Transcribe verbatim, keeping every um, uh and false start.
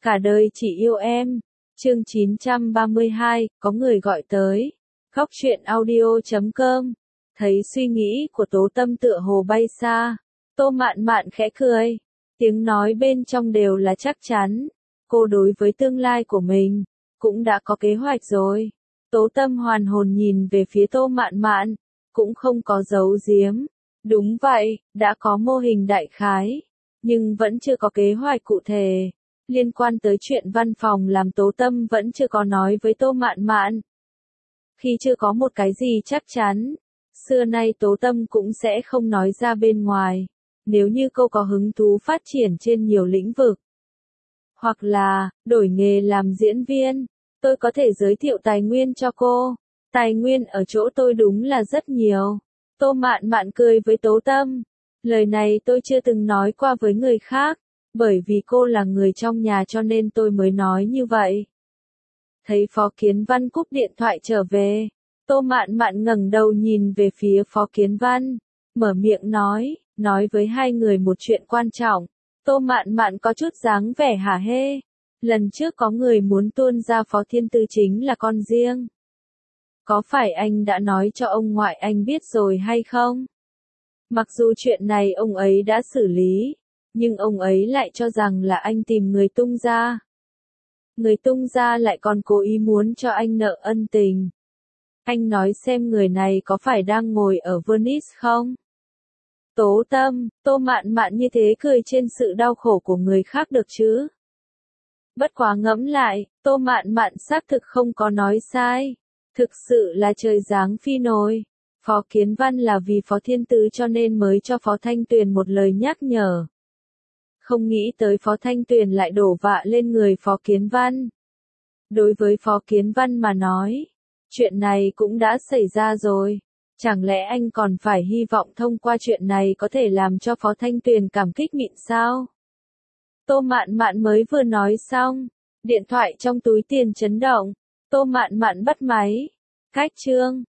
Cả đời chỉ yêu em. Chương chín trăm ba mươi hai, có người gọi tới. Góc truyện audio chấm com. Thấy suy nghĩ của Tố Tâm tựa hồ bay xa. Tô Mạn Mạn khẽ cười. Tiếng nói bên trong đều là chắc chắn. Cô đối với tương lai của mình, cũng đã có kế hoạch rồi. Tố Tâm hoàn hồn nhìn về phía Tô Mạn Mạn, cũng không có giấu giếm. Đúng vậy, đã có mô hình đại khái, nhưng vẫn chưa có kế hoạch cụ thể. Liên quan tới chuyện văn phòng làm Tố Tâm vẫn chưa có nói với Tô Mạn Mạn. Khi chưa có một cái gì chắc chắn, xưa nay Tố Tâm cũng sẽ không nói ra bên ngoài. Nếu như cô có hứng thú phát triển trên nhiều lĩnh vực, hoặc là đổi nghề làm diễn viên, tôi có thể giới thiệu tài nguyên cho cô. Tài nguyên ở chỗ tôi đúng là rất nhiều. Tô Mạn Mạn cười với Tố Tâm. Lời này tôi chưa từng nói qua với người khác, bởi vì cô là người trong nhà cho nên tôi mới nói như vậy. Thấy Phó Kiến Văn cúp điện thoại trở về, Tô Mạn Mạn ngẩng đầu nhìn về phía Phó Kiến Văn, mở miệng nói, nói với hai người một chuyện quan trọng. Tô Mạn Mạn có chút dáng vẻ hả hê. Lần trước có người muốn tuôn ra Phó Thiên Tư chính là con riêng. Có phải anh đã nói cho ông ngoại anh biết rồi hay không? Mặc dù chuyện này ông ấy đã xử lý, nhưng ông ấy lại cho rằng là anh tìm người tung ra. Người tung ra lại còn cố ý muốn cho anh nợ ân tình. Anh nói xem người này có phải đang ngồi ở Venice không? Tố Tâm, Tô Mạn Mạn như thế cười trên sự đau khổ của người khác được chứ? Bất quá ngẫm lại, Tô Mạn Mạn xác thực không có nói sai. Thực sự là trời giáng phi nồi. Phó Kiến Văn là vì Phó Thiên Tứ cho nên mới cho Phó Thanh Tuyền một lời nhắc nhở. Không nghĩ tới Phó Thanh Tuyền lại đổ vạ lên người Phó Kiến Văn. Đối với Phó Kiến Văn mà nói, chuyện này cũng đã xảy ra rồi. Chẳng lẽ anh còn phải hy vọng thông qua chuyện này có thể làm cho Phó Thanh Tuyền cảm kích mịn sao? Tô Mạn Mạn mới vừa nói xong, điện thoại trong túi tiền chấn động. Tô Mạn Mạn bắt máy. Cách chương.